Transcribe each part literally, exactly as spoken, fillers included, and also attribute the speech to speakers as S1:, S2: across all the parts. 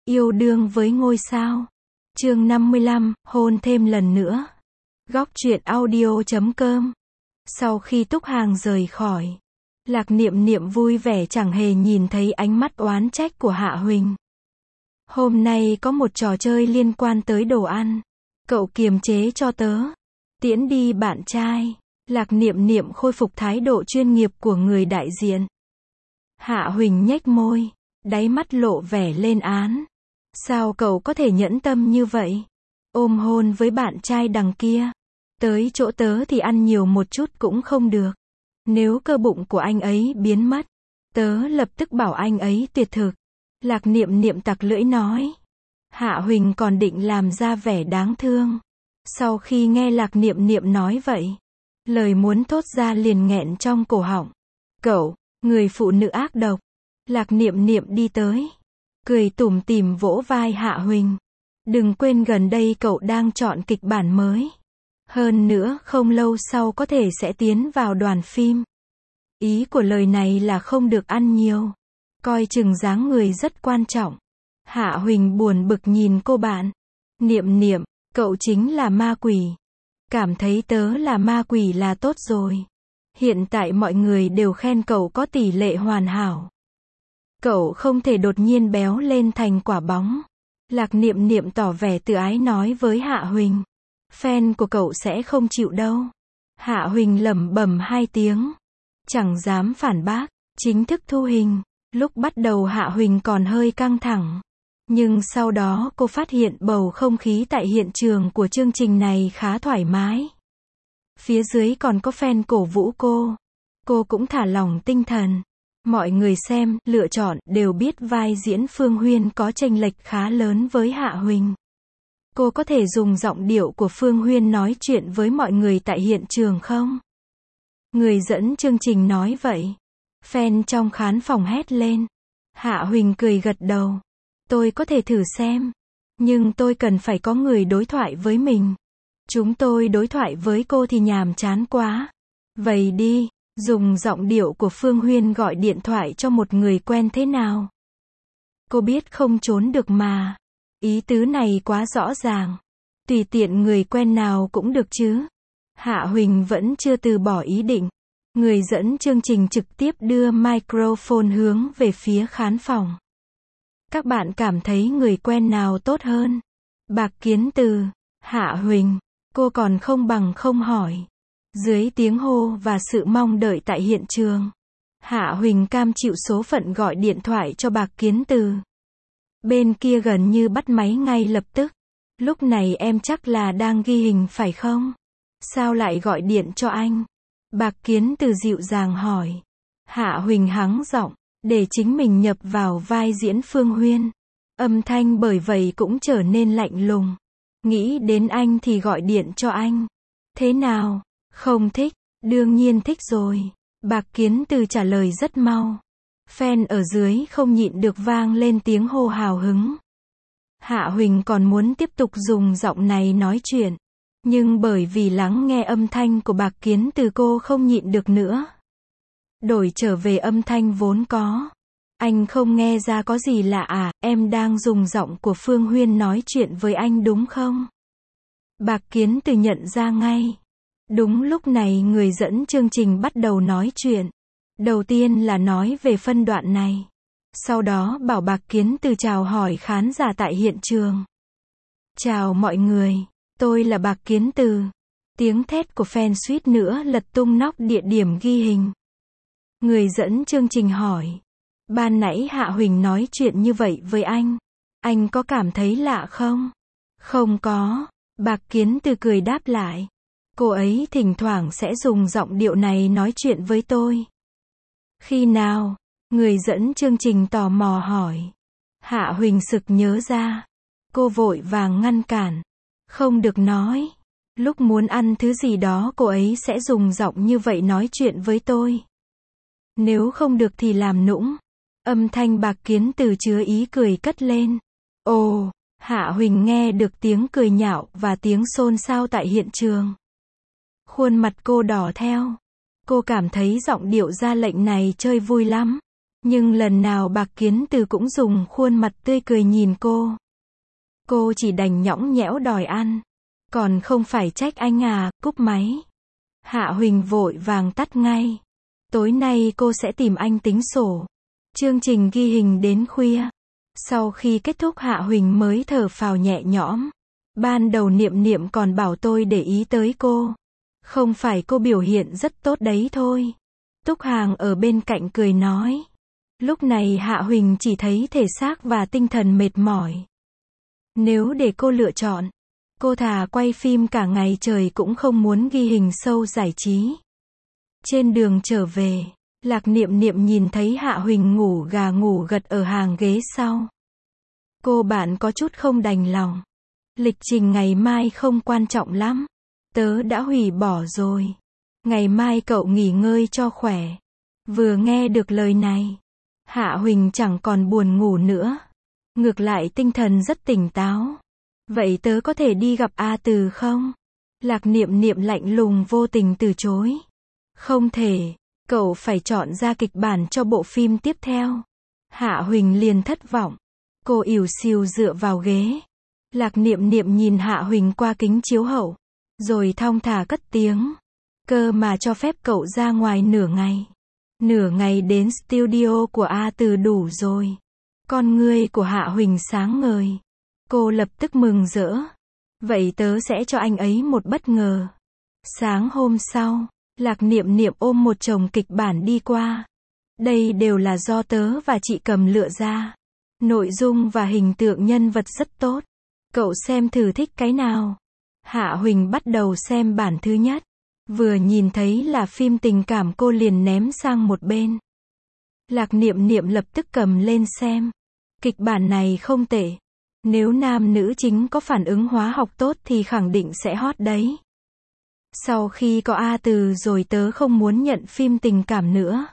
S1: Yêu đương với ngôi sao. Chương năm mươi lăm, hôn thêm lần nữa. Góc truyện audio chấm com. Sau khi Túc Hàng rời khỏi, Lạc Niệm Niệm vui vẻ chẳng hề nhìn thấy ánh mắt oán trách của Hạ Huỳnh. Hôm nay có một trò chơi liên quan tới đồ ăn. Cậu kiềm chế cho tớ. Tiễn đi bạn trai. Lạc Niệm Niệm khôi phục thái độ chuyên nghiệp của người đại diện. Hạ Huỳnh nhếch môi, đáy mắt lộ vẻ lên án. Sao cậu có thể nhẫn tâm như vậy? Ôm hôn với bạn trai đằng kia. Tới chỗ tớ thì ăn nhiều một chút cũng không được. Nếu cơ bụng của anh ấy biến mất, tớ lập tức bảo anh ấy tuyệt thực. Lạc Niệm Niệm tặc lưỡi nói. Hạ Huỳnh còn định làm ra vẻ đáng thương. Sau khi nghe Lạc Niệm Niệm nói vậy, lời muốn thốt ra liền nghẹn trong cổ họng. Cậu, người phụ nữ ác độc. Lạc Niệm Niệm đi tới, cười tủm tỉm vỗ vai Hạ Huỳnh. Đừng quên gần đây cậu đang chọn kịch bản mới. Hơn nữa không lâu sau có thể sẽ tiến vào đoàn phim. Ý của lời này là không được ăn nhiều. Coi chừng dáng người rất quan trọng. Hạ Huỳnh buồn bực nhìn cô bạn. Niệm Niệm, cậu chính là ma quỷ. Cảm thấy tớ là ma quỷ là tốt rồi. Hiện tại mọi người đều khen cậu có tỷ lệ hoàn hảo. Cậu không thể đột nhiên béo lên thành quả bóng. Lạc Niệm Niệm tỏ vẻ tự ái nói với Hạ Huỳnh. Fan của cậu sẽ không chịu đâu. Hạ Huỳnh lẩm bẩm hai tiếng. Chẳng dám phản bác. Chính thức thu hình. Lúc bắt đầu Hạ Huỳnh còn hơi căng thẳng. Nhưng sau đó cô phát hiện bầu không khí tại hiện trường của chương trình này khá thoải mái. Phía dưới còn có fan cổ vũ cô. Cô cũng thả lỏng tinh thần. Mọi người xem, lựa chọn, đều biết vai diễn Phương Huyên có chênh lệch khá lớn với Hạ Huỳnh. Cô có thể dùng giọng điệu của Phương Huyên nói chuyện với mọi người tại hiện trường không? Người dẫn chương trình nói vậy. Fan trong khán phòng hét lên. Hạ Huỳnh cười gật đầu. Tôi có thể thử xem. Nhưng tôi cần phải có người đối thoại với mình. Chúng tôi đối thoại với cô thì nhàm chán quá. Vậy đi, dùng giọng điệu của Phương Huyên gọi điện thoại cho một người quen thế nào? Cô biết không trốn được mà. Ý tứ này quá rõ ràng. Tùy tiện người quen nào cũng được chứ. Hạ Huỳnh vẫn chưa từ bỏ ý định. Người dẫn chương trình trực tiếp đưa microphone hướng về phía khán phòng. Các bạn cảm thấy người quen nào tốt hơn? Bạc Kiến Từ, Hạ Huỳnh, cô còn không bằng không hỏi. Dưới tiếng hô và sự mong đợi tại hiện trường, Hạ Huỳnh cam chịu số phận gọi điện thoại cho Bạc Kiến Từ. Bên kia gần như bắt máy ngay lập tức. Lúc này em chắc là đang ghi hình phải không? Sao lại gọi điện cho anh? Bạc Kiến Từ dịu dàng hỏi. Hạ Huỳnh hắng giọng, để chính mình nhập vào vai diễn Phương Huyên. Âm thanh bởi vậy cũng trở nên lạnh lùng. Nghĩ đến anh thì gọi điện cho anh. Thế nào? Không thích? Đương nhiên thích rồi. Bạc Kiến Từ trả lời rất mau. Fan ở dưới không nhịn được vang lên tiếng hô hào hứng. Hạ Huỳnh còn muốn tiếp tục dùng giọng này nói chuyện. Nhưng bởi vì lắng nghe âm thanh của Bạc Kiến Từ cô không nhịn được nữa. Đổi trở về âm thanh vốn có. Anh không nghe ra có gì lạ à, em đang dùng giọng của Phương Huyên nói chuyện với anh đúng không? Bạc Kiến Từ nhận ra ngay. Đúng lúc này người dẫn chương trình bắt đầu nói chuyện. Đầu tiên là nói về phân đoạn này. Sau đó bảo Bạc Kiến Từ chào hỏi khán giả tại hiện trường. Chào mọi người, tôi là Bạc Kiến Từ. Tiếng thét của fan suýt nữa lật tung nóc địa điểm ghi hình. Người dẫn chương trình hỏi. Ban nãy Hạ Huỳnh nói chuyện như vậy với anh. Anh có cảm thấy lạ không? Không có. Bạc Kiến Từ cười đáp lại. Cô ấy thỉnh thoảng sẽ dùng giọng điệu này nói chuyện với tôi. Khi nào? Người dẫn chương trình tò mò hỏi. Hạ Huỳnh sực nhớ ra. Cô vội vàng ngăn cản. Không được nói. Lúc muốn ăn thứ gì đó cô ấy sẽ dùng giọng như vậy nói chuyện với tôi. Nếu không được thì làm nũng. Âm thanh Bạc Kiến Từ chứa ý cười cất lên. Ồ, Hạ Huỳnh nghe được tiếng cười nhạo và tiếng xôn xao tại hiện trường. Khuôn mặt cô đỏ theo. Cô cảm thấy giọng điệu ra lệnh này chơi vui lắm. Nhưng lần nào Bạc Kiến Từ cũng dùng khuôn mặt tươi cười nhìn cô. Cô chỉ đành nhõng nhẽo đòi ăn. Còn không phải trách anh à, cúp máy. Hạ Huỳnh vội vàng tắt ngay. Tối nay cô sẽ tìm anh tính sổ. Chương trình ghi hình đến khuya. Sau khi kết thúc Hạ Huỳnh mới thở phào nhẹ nhõm. Ban đầu Niệm Niệm còn bảo tôi để ý tới cô. Không phải cô biểu hiện rất tốt đấy thôi. Túc Hàng ở bên cạnh cười nói. Lúc này Hạ Huỳnh chỉ thấy thể xác và tinh thần mệt mỏi. Nếu để cô lựa chọn, cô thà quay phim cả ngày trời cũng không muốn ghi hình show giải trí. Trên đường trở về, Lạc Niệm Niệm nhìn thấy Hạ Huỳnh ngủ gà ngủ gật ở hàng ghế sau. Cô bạn có chút không đành lòng. Lịch trình ngày mai không quan trọng lắm. Tớ đã hủy bỏ rồi. Ngày mai cậu nghỉ ngơi cho khỏe. Vừa nghe được lời này, Hạ Huỳnh chẳng còn buồn ngủ nữa. Ngược lại tinh thần rất tỉnh táo. Vậy tớ có thể đi gặp A Từ không? Lạc Niệm Niệm lạnh lùng vô tình từ chối. Không thể, cậu phải chọn ra kịch bản cho bộ phim tiếp theo. Hạ Huỳnh liền thất vọng. Cô ỉu xìu dựa vào ghế. Lạc Niệm Niệm nhìn Hạ Huỳnh qua kính chiếu hậu. Rồi thong thả cất tiếng. Cơ mà cho phép cậu ra ngoài nửa ngày. Nửa ngày đến studio của A Từ đủ rồi. Con ngươi của Hạ Huỳnh sáng ngời. Cô lập tức mừng rỡ. Vậy tớ sẽ cho anh ấy một bất ngờ. Sáng hôm sau, Lạc Niệm Niệm ôm một chồng kịch bản đi qua. Đây đều là do tớ và chị Cầm lựa ra. Nội dung và hình tượng nhân vật rất tốt. Cậu xem thử thích cái nào. Hạ Huỳnh bắt đầu xem bản thứ nhất. Vừa nhìn thấy là phim tình cảm cô liền ném sang một bên. Lạc Niệm Niệm lập tức cầm lên xem. Kịch bản này không tệ. Nếu nam nữ chính có phản ứng hóa học tốt thì khẳng định sẽ hot đấy. Sau khi có A Từ rồi tớ không muốn nhận phim tình cảm nữa.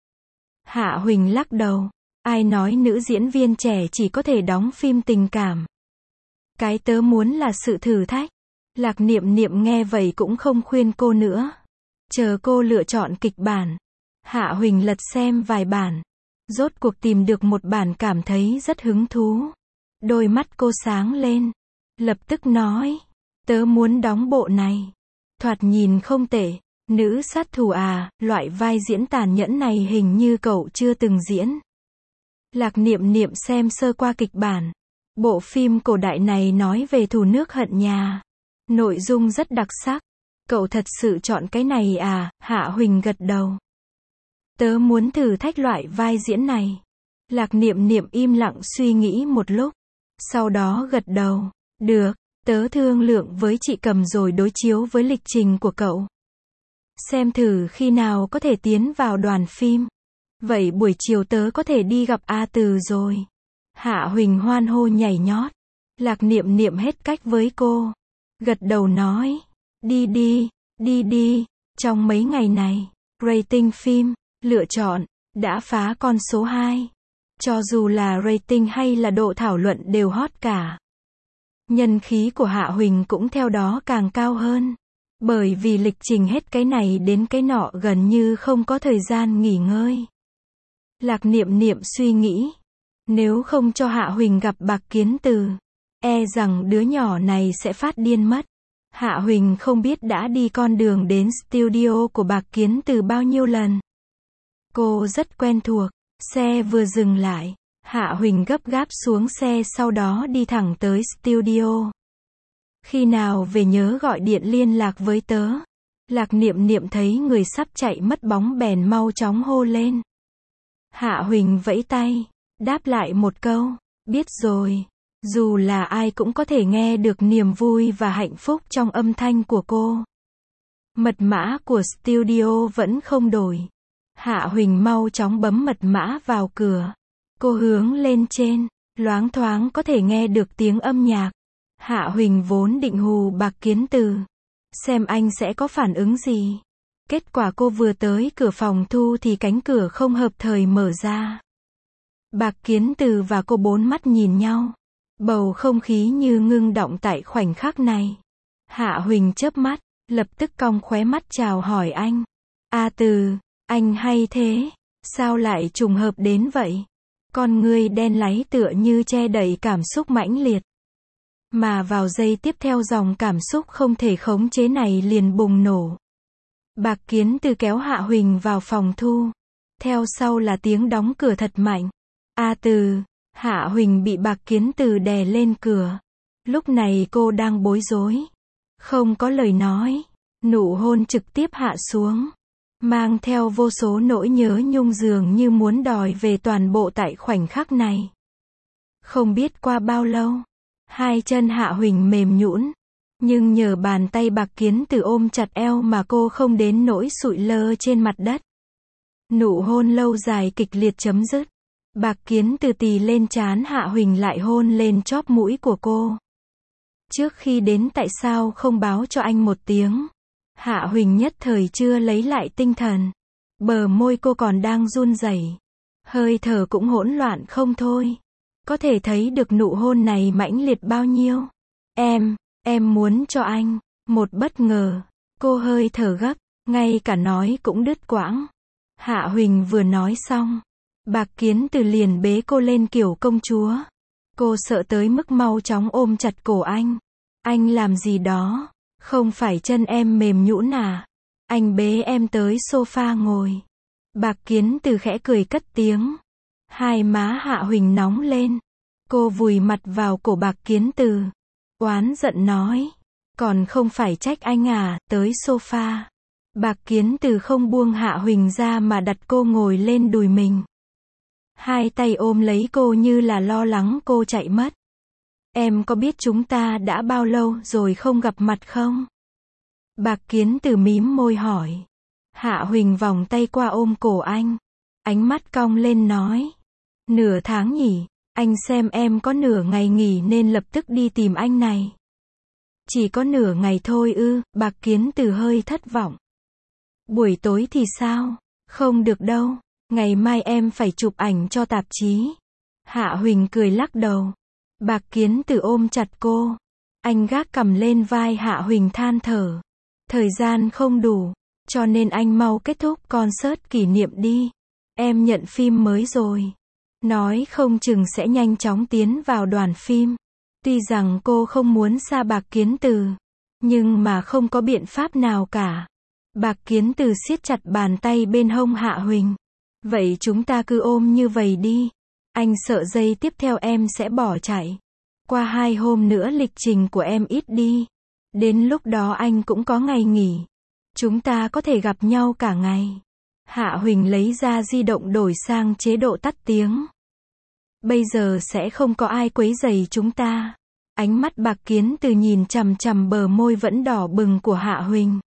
S1: Hạ Huỳnh lắc đầu. Ai nói nữ diễn viên trẻ chỉ có thể đóng phim tình cảm. Cái tớ muốn là sự thử thách. Lạc Niệm Niệm nghe vậy cũng không khuyên cô nữa. Chờ cô lựa chọn kịch bản. Hạ Huỳnh lật xem vài bản. Rốt cuộc tìm được một bản cảm thấy rất hứng thú. Đôi mắt cô sáng lên. Lập tức nói. Tớ muốn đóng bộ này. Thoạt nhìn không tệ. Nữ sát thủ à, loại vai diễn tàn nhẫn này hình như cậu chưa từng diễn. Lạc Niệm Niệm xem sơ qua kịch bản. Bộ phim cổ đại này nói về thù nước hận nhà. Nội dung rất đặc sắc. Cậu thật sự chọn cái này à? Hạ Huỳnh gật đầu. Tớ muốn thử thách loại vai diễn này. Lạc Niệm Niệm im lặng suy nghĩ một lúc. Sau đó gật đầu. Được, tớ thương lượng với chị Cầm rồi đối chiếu với lịch trình của cậu. Xem thử khi nào có thể tiến vào đoàn phim. Vậy buổi chiều tớ có thể đi gặp A Từ rồi. Hạ Huỳnh hoan hô nhảy nhót. Lạc Niệm Niệm hết cách với cô. Gật đầu nói. Đi đi, đi đi. Trong mấy ngày này, rating phim, lựa chọn, đã phá con số hai. Cho dù là rating hay là độ thảo luận đều hot cả. Nhân khí của Hạ Huỳnh cũng theo đó càng cao hơn. Bởi vì lịch trình hết cái này đến cái nọ gần như không có thời gian nghỉ ngơi. Lạc Niệm Niệm suy nghĩ. Nếu không cho Hạ Huỳnh gặp Bạc Kiến Từ, e rằng đứa nhỏ này sẽ phát điên mất. Hạ Huỳnh không biết đã đi con đường đến studio của Bạc Kiến Từ bao nhiêu lần. Cô rất quen thuộc. Xe vừa dừng lại, Hạ Huỳnh gấp gáp xuống xe sau đó đi thẳng tới studio. Khi nào về nhớ gọi điện liên lạc với tớ. Lạc Niệm Niệm thấy người sắp chạy mất bóng bèn mau chóng hô lên. Hạ Huỳnh vẫy tay, đáp lại một câu, biết rồi. Dù là ai cũng có thể nghe được niềm vui và hạnh phúc trong âm thanh của cô. Mật mã của studio vẫn không đổi. Hạ Huỳnh mau chóng bấm mật mã vào cửa. Cô hướng lên trên, loáng thoáng có thể nghe được tiếng âm nhạc. Hạ Huỳnh vốn định hù Bạc Kiến Từ, xem anh sẽ có phản ứng gì. Kết quả cô vừa tới cửa phòng thu thì cánh cửa không hợp thời mở ra. Bạc Kiến Từ và cô bốn mắt nhìn nhau. Bầu không khí như ngưng động tại khoảnh khắc này. Hạ Huỳnh chớp mắt, lập tức cong khóe mắt chào hỏi anh. A Từ, anh hay thế. Sao lại trùng hợp đến vậy? Con ngươi đen láy tựa như che đậy cảm xúc mãnh liệt. Mà vào giây tiếp theo dòng cảm xúc không thể khống chế này liền bùng nổ. Bạc Kiến Từ kéo Hạ Huỳnh vào phòng thu. Theo sau là tiếng đóng cửa thật mạnh. A Từ, Hạ Huỳnh bị Bạc Kiến Từ đè lên cửa. Lúc này cô đang bối rối. Không có lời nói. Nụ hôn trực tiếp hạ xuống. Mang theo vô số nỗi nhớ nhung dường như muốn đòi về toàn bộ tại khoảnh khắc này. Không biết qua bao lâu. Hai chân Hạ Huỳnh mềm nhũn. Nhưng nhờ bàn tay Bạc Kiến Từ ôm chặt eo mà cô không đến nỗi sụi lơ trên mặt đất. Nụ hôn lâu dài kịch liệt chấm dứt. Bạc Kiến Từ tì lên trán Hạ Huỳnh lại hôn lên chóp mũi của cô. Trước khi đến tại sao không báo cho anh một tiếng? Hạ Huỳnh nhất thời chưa lấy lại tinh thần. Bờ môi cô còn đang run rẩy. Hơi thở cũng hỗn loạn không thôi. Có thể thấy được nụ hôn này mãnh liệt bao nhiêu. Em, em muốn cho anh. Một bất ngờ. Cô hơi thở gấp. Ngay cả nói cũng đứt quãng. Hạ Huỳnh vừa nói xong. Bạc Kiến Từ liền bế cô lên kiểu công chúa. Cô sợ tới mức mau chóng ôm chặt cổ anh. Anh làm gì đó? Không phải chân em mềm nhũn à? Anh bế em tới sofa ngồi. Bạc Kiến Từ khẽ cười cất tiếng. Hai má Hạ Huỳnh nóng lên. Cô vùi mặt vào cổ Bạc Kiến Từ. Oán giận nói. Còn không phải trách anh à, tới sofa. Bạc Kiến Từ không buông Hạ Huỳnh ra mà đặt cô ngồi lên đùi mình. Hai tay ôm lấy cô như là lo lắng cô chạy mất. Em có biết chúng ta đã bao lâu rồi không gặp mặt không? Bạc Kiến Từ mím môi hỏi. Hạ Huỳnh vòng tay qua ôm cổ anh. Ánh mắt cong lên nói. Nửa tháng nhỉ, anh xem em có nửa ngày nghỉ nên lập tức đi tìm anh này. Chỉ có nửa ngày thôi ư? Bạc Kiến Từ hơi thất vọng. Buổi tối thì sao? Không được đâu, ngày mai em phải chụp ảnh cho tạp chí. Hạ Huỳnh cười lắc đầu. Bạc Kiến Từ ôm chặt cô. Anh gác cằm lên vai Hạ Huỳnh than thở. Thời gian không đủ, cho nên anh mau kết thúc concert kỷ niệm đi. Em nhận phim mới rồi. Nói không chừng sẽ nhanh chóng tiến vào đoàn phim. Tuy rằng cô không muốn xa Bạc Kiến Từ, nhưng mà không có biện pháp nào cả. Bạc Kiến Từ siết chặt bàn tay bên hông Hạ Huỳnh. Vậy chúng ta cứ ôm như vậy đi. Anh sợ giây tiếp theo em sẽ bỏ chạy. Qua hai hôm nữa lịch trình của em ít đi. Đến lúc đó anh cũng có ngày nghỉ. Chúng ta có thể gặp nhau cả ngày. Hạ Huỳnh lấy ra di động đổi sang chế độ tắt tiếng. Bây giờ sẽ không có ai quấy rầy chúng ta. Ánh mắt Bạc Kiến Từ nhìn chằm chằm bờ môi vẫn đỏ bừng của Hạ Huỳnh.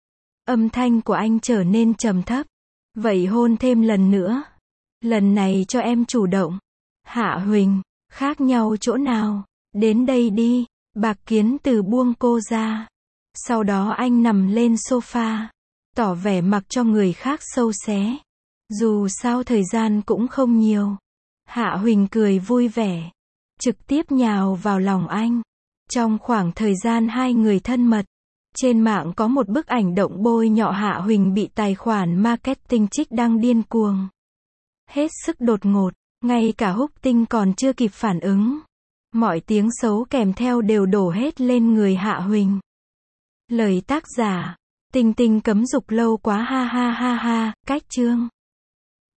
S1: Âm thanh của anh trở nên trầm thấp. Vậy hôn thêm lần nữa. Lần này cho em chủ động. Hạ Huỳnh, khác nhau chỗ nào? Đến đây đi. Bạc Kiến Từ buông cô ra. Sau đó anh nằm lên sofa. Tỏ vẻ mặc cho người khác sâu xé. Dù sao thời gian cũng không nhiều. Hạ Huỳnh cười vui vẻ. Trực tiếp nhào vào lòng anh. Trong khoảng thời gian hai người thân mật. Trên mạng có một bức ảnh động bôi nhọ Hạ Huỳnh bị tài khoản marketing trích đăng điên cuồng. Hết sức đột ngột. Ngay cả Húc Tinh còn chưa kịp phản ứng. Mọi tiếng xấu kèm theo đều đổ hết lên người Hạ Huỳnh. Lời tác giả. Tinh Tinh cấm dục lâu quá ha ha ha ha. Cách chương.